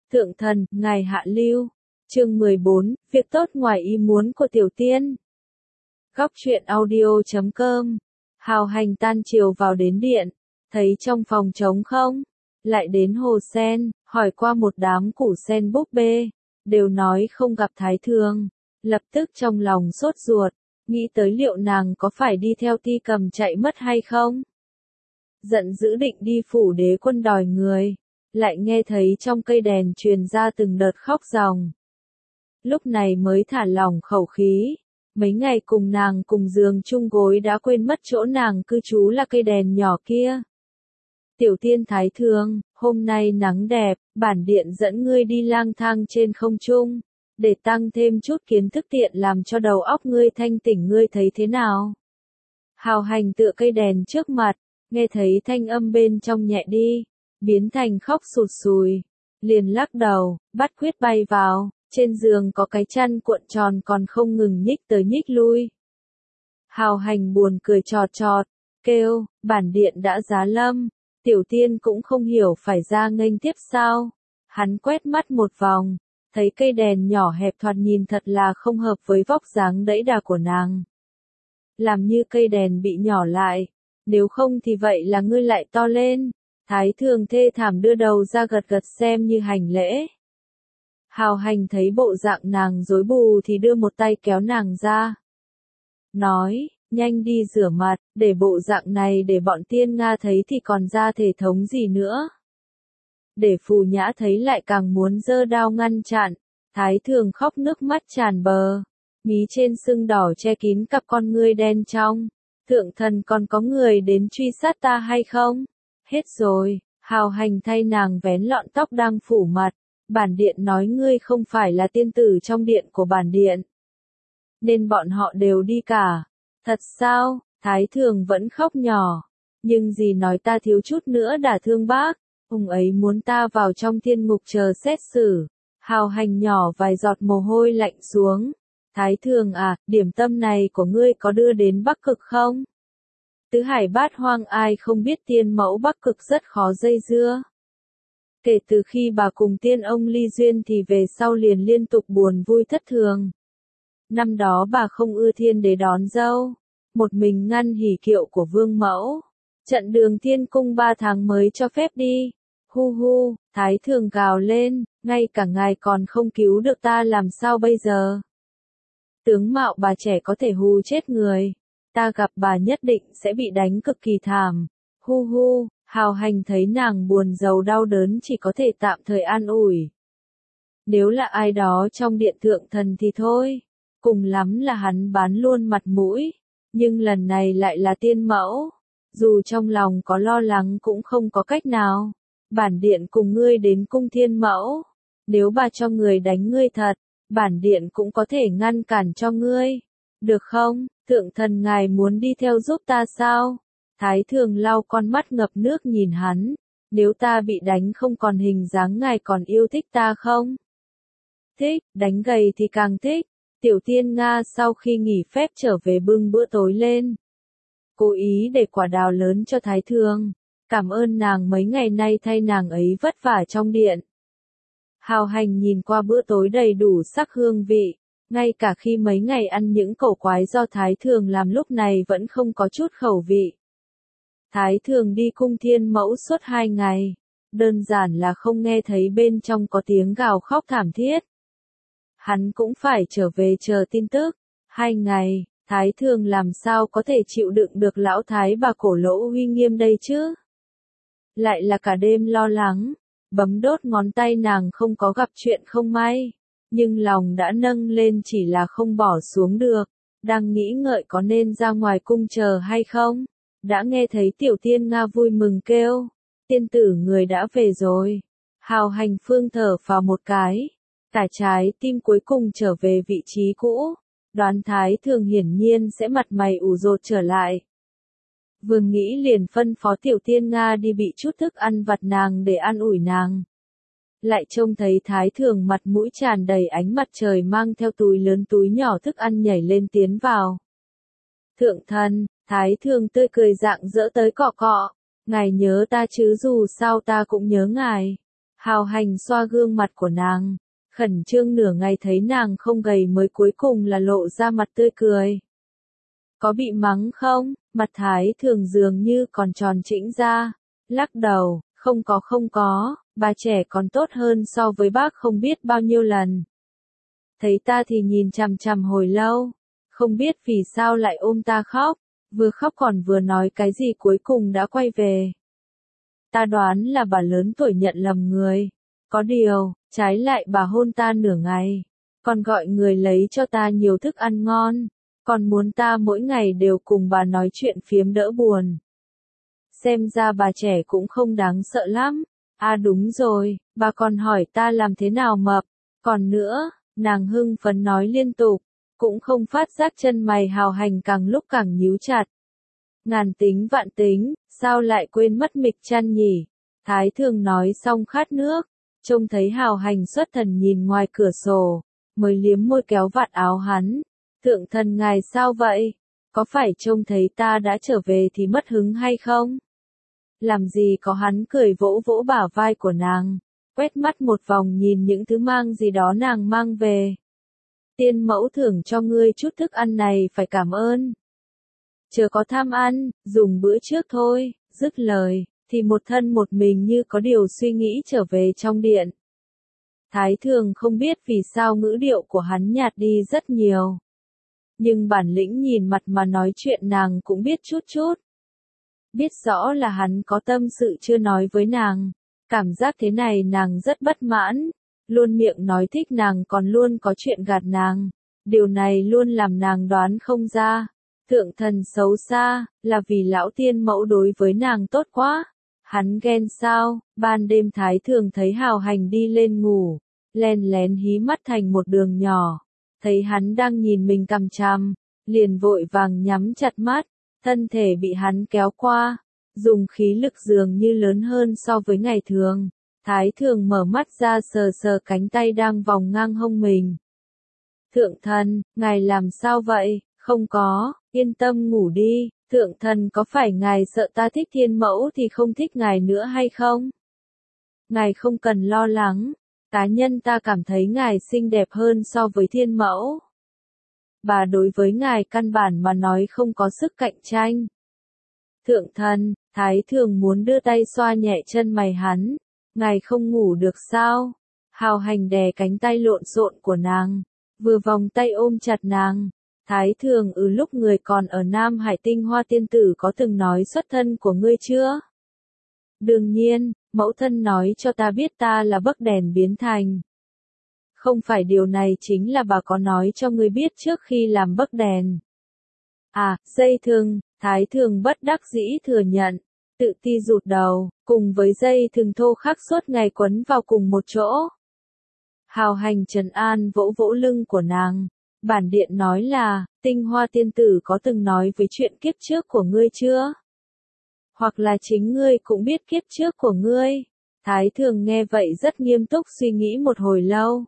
Thượng thần, ngài hạ lưu. Chương 14, việc tốt ngoài ý muốn của Tiểu Tiên. Góc truyện audio.com. Hào Hành tan chiều vào đến điện, thấy trong phòng trống không, lại đến hồ sen, hỏi qua một đám củ sen búp bê, đều nói không gặp Thái Thường, lập tức trong lòng sốt ruột, nghĩ tới liệu nàng có phải đi theo Ti Cầm chạy mất hay không. Giận dữ định đi phủ đế quân đòi người, lại nghe thấy trong cây đèn truyền ra từng đợt khóc ròng. Lúc này mới thả lỏng khẩu khí, mấy ngày cùng nàng cùng giường chung gối đã quên mất chỗ nàng cư trú là cây đèn nhỏ kia. Tiểu Tiên Thái Thường, hôm nay nắng đẹp, bản điện dẫn ngươi đi lang thang trên không trung, để tăng thêm chút kiến thức tiện làm cho đầu óc ngươi thanh tỉnh, ngươi thấy thế nào? Hào Hành tựa cây đèn trước mặt, nghe thấy thanh âm bên trong nhẹ đi, biến thành khóc sụt sùi, liền lắc đầu, bắt quyết bay vào, trên giường có cái chăn cuộn tròn còn không ngừng nhích tới nhích lui. Hào Hành buồn cười chọt chọt, kêu, bản điện đã giá lâm, Tiểu Tiên cũng không hiểu phải ra nghênh tiếp sao. Hắn quét mắt một vòng, thấy cây đèn nhỏ hẹp thoạt nhìn thật là không hợp với vóc dáng đẫy đà của nàng. Làm như cây đèn bị nhỏ lại, nếu không thì vậy là ngươi lại to lên. Thái Thường thê thảm đưa đầu ra gật gật xem như hành lễ. Hào Hành thấy bộ dạng nàng rối bù thì đưa một tay kéo nàng ra. Nói, nhanh đi rửa mặt, để bộ dạng này để bọn tiên Nga thấy thì còn ra thể thống gì nữa. Để Phù Nhã thấy lại càng muốn giơ đao ngăn chặn. Thái Thường khóc nước mắt tràn bờ, mí trên sưng đỏ che kín cặp con ngươi đen trong. Thượng thần, còn có người đến truy sát ta hay không? Hết rồi. Hào Hành thay nàng vén lọn tóc đang phủ mặt. Bản điện nói ngươi không phải là tiên tử trong điện của bản điện, nên bọn họ đều đi cả. Thật sao? Thái Thường vẫn khóc nhỏ. Nhưng gì nói ta thiếu chút nữa đả thương bác. Ông ấy muốn ta vào trong thiên ngục chờ xét xử. Hào Hành nhỏ vài giọt mồ hôi lạnh xuống. Thái Thường à, điểm tâm này của ngươi có đưa đến Bắc Cực không? Tứ hải bát hoang ai không biết tiên mẫu Bắc Cực rất khó dây dưa. Kể từ khi bà cùng tiên ông ly duyên thì về sau liền liên tục buồn vui thất thường. Năm đó bà không ưa thiên đế đón dâu, một mình ngăn hỉ kiệu của vương mẫu. Trận đường thiên cung 3 tháng mới cho phép đi. Hu hu, Thái Thường gào lên, ngay cả ngài còn không cứu được ta làm sao bây giờ? Tướng mạo bà trẻ có thể hù chết người. Ta gặp bà nhất định sẽ bị đánh cực kỳ thảm. Hu hu. Hào Hành thấy nàng buồn rầu đau đớn chỉ có thể tạm thời an ủi. Nếu là ai đó trong điện thượng thần thì thôi, cùng lắm là hắn bán luôn mặt mũi, nhưng lần này lại là tiên mẫu, dù trong lòng có lo lắng cũng không có cách nào. Bản điện cùng ngươi đến cung thiên mẫu, nếu bà cho người đánh ngươi thật, bản điện cũng có thể ngăn cản cho ngươi, được không? Thượng thần ngài muốn đi theo giúp ta sao? Thái Thường lau con mắt ngập nước nhìn hắn, nếu ta bị đánh không còn hình dáng ngài còn yêu thích ta không? Thích, đánh gầy thì càng thích. Tiểu Tiên Nga sau khi nghỉ phép trở về bưng bữa tối lên. Cố ý để quả đào lớn cho Thái Thường, cảm ơn nàng mấy ngày nay thay nàng ấy vất vả trong điện. Hào Hành nhìn qua bữa tối đầy đủ sắc hương vị, ngay cả khi mấy ngày ăn những cẩu quái do Thái Thường làm lúc này vẫn không có chút khẩu vị. Thái Thường đi cung thiên mẫu suốt 2 ngày, đơn giản là không nghe thấy bên trong có tiếng gào khóc thảm thiết. Hắn cũng phải trở về chờ tin tức. 2 ngày, Thái Thường làm sao có thể chịu đựng được lão thái bà cổ lỗ uy nghiêm đây chứ? Lại là cả đêm lo lắng, bấm đốt ngón tay nàng không có gặp chuyện không may, nhưng lòng đã nâng lên chỉ là không bỏ xuống được, đang nghĩ ngợi có nên ra ngoài cung chờ hay không. Đã nghe thấy Tiểu Tiên Nga vui mừng kêu, tiên tử người đã về rồi. Hào Hành phương thở phào một cái, tả trái tim cuối cùng trở về vị trí cũ, đoán Thái Thường hiển nhiên sẽ mặt mày ủ rột trở lại. Vừa nghĩ liền phân phó Tiểu Tiên Nga đi bị chút thức ăn vặt nàng để an ủi nàng. Lại trông thấy Thái Thường mặt mũi tràn đầy ánh mặt trời mang theo túi lớn túi nhỏ thức ăn nhảy lên tiến vào. Thượng thần, Thái Thường tươi cười rạng rỡ tới cọ cọ, ngài nhớ ta chứ, dù sao ta cũng nhớ ngài. Hào Hành xoa gương mặt của nàng, khẩn trương nửa ngày thấy nàng không gầy mới cuối cùng là lộ ra mặt tươi cười. Có bị mắng không? Mặt Thái Thường dường như còn tròn trĩnh ra, lắc đầu, không có, bà trẻ còn tốt hơn so với bác không biết bao nhiêu lần. Thấy ta thì nhìn chằm chằm hồi lâu, không biết vì sao lại ôm ta khóc, vừa khóc còn vừa nói cái gì cuối cùng đã quay về. Ta đoán là bà lớn tuổi nhận lầm người, có điều, trái lại bà hôn ta nửa ngày, còn gọi người lấy cho ta nhiều thức ăn ngon, còn muốn ta mỗi ngày đều cùng bà nói chuyện phiếm đỡ buồn. Xem ra bà trẻ cũng không đáng sợ lắm. À đúng rồi, bà còn hỏi ta làm thế nào mập, còn nữa, nàng hưng phấn nói liên tục, cũng không phát giác chân mày Hào Hành càng lúc càng nhíu chặt. Ngàn tính vạn tính, sao lại quên mất Mịch Trăn nhỉ? Thái Thường nói xong khát nước, trông thấy Hào Hành xuất thần nhìn ngoài cửa sổ, mới liếm môi kéo vạt áo hắn. Thượng thần ngài sao vậy? Có phải trông thấy ta đã trở về thì mất hứng hay không? Làm gì có, hắn cười vỗ vỗ bả vai của nàng, quét mắt một vòng nhìn những thứ mang gì đó nàng mang về. Tiên mẫu thưởng cho ngươi chút thức ăn này phải cảm ơn. Chớ có tham ăn, dùng bữa trước thôi, dứt lời, thì một thân một mình như có điều suy nghĩ trở về trong điện. Thái Thường không biết vì sao ngữ điệu của hắn nhạt đi rất nhiều. Nhưng bản lĩnh nhìn mặt mà nói chuyện nàng cũng biết chút chút. Biết rõ là hắn có tâm sự chưa nói với nàng. Cảm giác thế này nàng rất bất mãn. Luôn miệng nói thích nàng còn luôn có chuyện gạt nàng. Điều này luôn làm nàng đoán không ra. Thượng thần xấu xa, là vì lão tiên mẫu đối với nàng tốt quá. Hắn ghen sao? Ban đêm Thái Thường thấy Hào Hành đi lên ngủ, len lén hí mắt thành một đường nhỏ. Thấy hắn đang nhìn mình cằm chằm, liền vội vàng nhắm chặt mắt, thân thể bị hắn kéo qua, dùng khí lực dường như lớn hơn so với ngày thường. Thái Thường mở mắt ra sờ sờ cánh tay đang vòng ngang hông mình. Thượng thần, ngài làm sao vậy? Không có, yên tâm ngủ đi. Thượng thần, có phải ngài sợ ta thích thiên mẫu thì không thích ngài nữa hay không? Ngài không cần lo lắng, cá nhân ta cảm thấy ngài xinh đẹp hơn so với thiên mẫu. Bà đối với ngài căn bản mà nói không có sức cạnh tranh. Thượng thần, Thái Thường muốn đưa tay xoa nhẹ chân mày hắn. Ngài không ngủ được sao? Hào Hành đè cánh tay lộn xộn của nàng, vừa vòng tay ôm chặt nàng. Thái Thường, lúc người còn ở Nam Hải Tinh Hoa tiên tử có từng nói xuất thân của ngươi chưa? Đương nhiên, mẫu thân nói cho ta biết ta là bấc đèn biến thành. Không phải điều này chính là bà có nói cho ngươi biết trước khi làm bấc đèn. À, dây thừng, Thái Thường bất đắc dĩ thừa nhận, tự ti rụt đầu, cùng với dây thừng thô khắc suốt ngày quấn vào cùng một chỗ. Hào Hành trấn an vỗ vỗ lưng của nàng. Bản điện nói là, Tinh Hoa tiên tử có từng nói với chuyện kiếp trước của ngươi chưa? Hoặc là chính ngươi cũng biết kiếp trước của ngươi? Thái Thường nghe vậy rất nghiêm túc suy nghĩ một hồi lâu.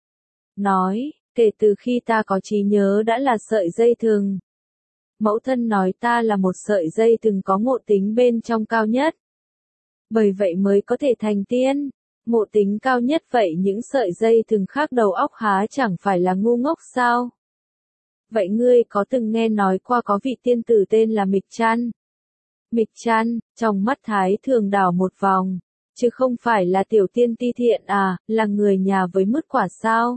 Nói, kể từ khi ta có trí nhớ đã là sợi dây thừng. Mẫu thân nói ta là một sợi dây thừng có ngộ tính bên trong cao nhất. Bởi vậy mới có thể thành tiên. Ngộ tính cao nhất vậy những sợi dây thừng khác đầu óc há chẳng phải là ngu ngốc sao? Vậy ngươi có từng nghe nói qua có vị tiên tử tên là Mịch Trăn? Mịch Trăn, trong mắt Thái Thường đảo một vòng, chứ không phải là tiểu tiên Ti Thiện à, là người nhà với mứt quả sao?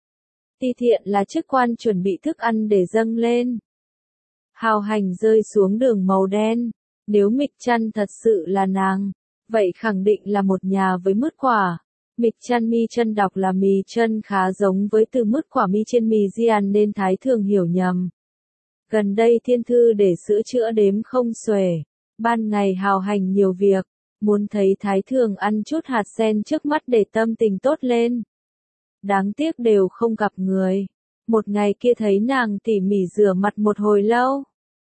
Ti Thiện là chức quan chuẩn bị thức ăn để dâng lên. Hào Hành rơi xuống đường màu đen, nếu Mịch Trăn thật sự là nàng, vậy khẳng định là một nhà với mứt quả. Mịch Trăn mi chân đọc là mì chân khá giống với từ mứt quả mi trên mì Dian nên Thái Thường hiểu nhầm. Gần đây thiên thư để sữa chữa đếm không xuể. Ban ngày Hào Hành nhiều việc, muốn thấy Thái Thường ăn chút hạt sen trước mắt để tâm tình tốt lên. Đáng tiếc đều không gặp người. Một ngày kia thấy nàng tỉ mỉ rửa mặt một hồi lâu.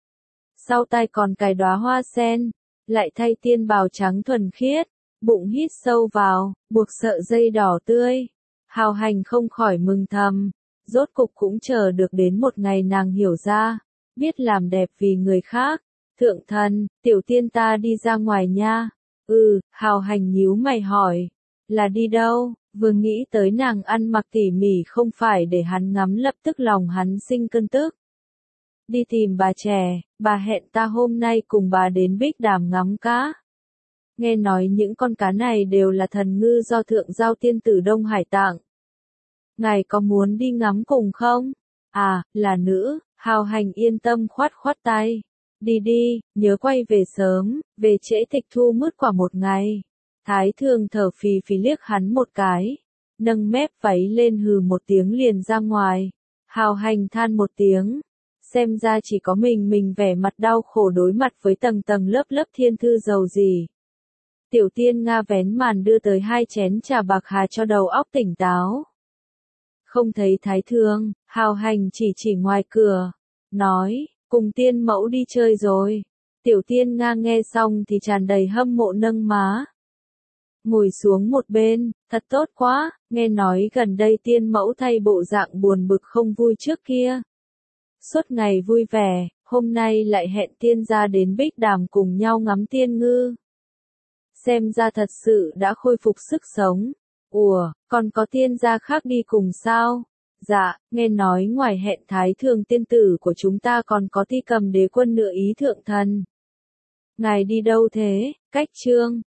Sau tay còn cài đóa hoa sen, lại thay tiên bào trắng thuần khiết, bụng hít sâu vào, buộc sợi dây đỏ tươi. Hào Hành không khỏi mừng thầm, rốt cục cũng chờ được đến một ngày nàng hiểu ra, biết làm đẹp vì người khác. Thượng thần, tiểu tiên ta đi ra ngoài nha. Hào Hành nhíu mày hỏi, Là đi đâu? Vừa nghĩ tới nàng ăn mặc tỉ mỉ không phải để hắn ngắm lập tức lòng hắn sinh cơn tức. Đi tìm bà trẻ, bà hẹn ta hôm nay cùng bà đến Bích Đàm ngắm cá. Nghe nói những con cá này đều là thần ngư do thượng giao tiên tử Đông Hải tặng. Ngài có muốn đi ngắm cùng không? À, là nữ, Hào Hành yên tâm khoát khoát tay. Đi đi, nhớ quay về sớm, về trễ tịch thu mứt quả một ngày. Thái Thường thở phì phì liếc hắn một cái, nâng mép váy lên hừ một tiếng liền ra ngoài. Hào Hành than một tiếng, xem ra chỉ có mình vẻ mặt đau khổ đối mặt với tầng tầng lớp lớp thiên thư dầu gì. Tiểu Tiên Nga vén màn đưa tới 2 chén trà bạc hà cho đầu óc tỉnh táo. Không thấy Thái Thường, Hào Hành chỉ ngoài cửa, nói, cùng tiên mẫu đi chơi rồi. Tiểu Tiên Nga nghe xong thì tràn đầy hâm mộ nâng má. Ngồi xuống một bên, thật tốt quá, nghe nói gần đây tiên mẫu thay bộ dạng buồn bực không vui trước kia. Suốt ngày vui vẻ, hôm nay lại hẹn tiên gia đến Bích Đàm cùng nhau ngắm tiên ngư. Xem ra thật sự đã khôi phục sức sống. Ủa, còn có tiên gia khác đi cùng sao? Dạ, nghe nói ngoài hẹn Thái Thường tiên tử của chúng ta còn có Ti Cầm đế quân nữa ý thượng thần. Ngài đi đâu thế? Cách Trương,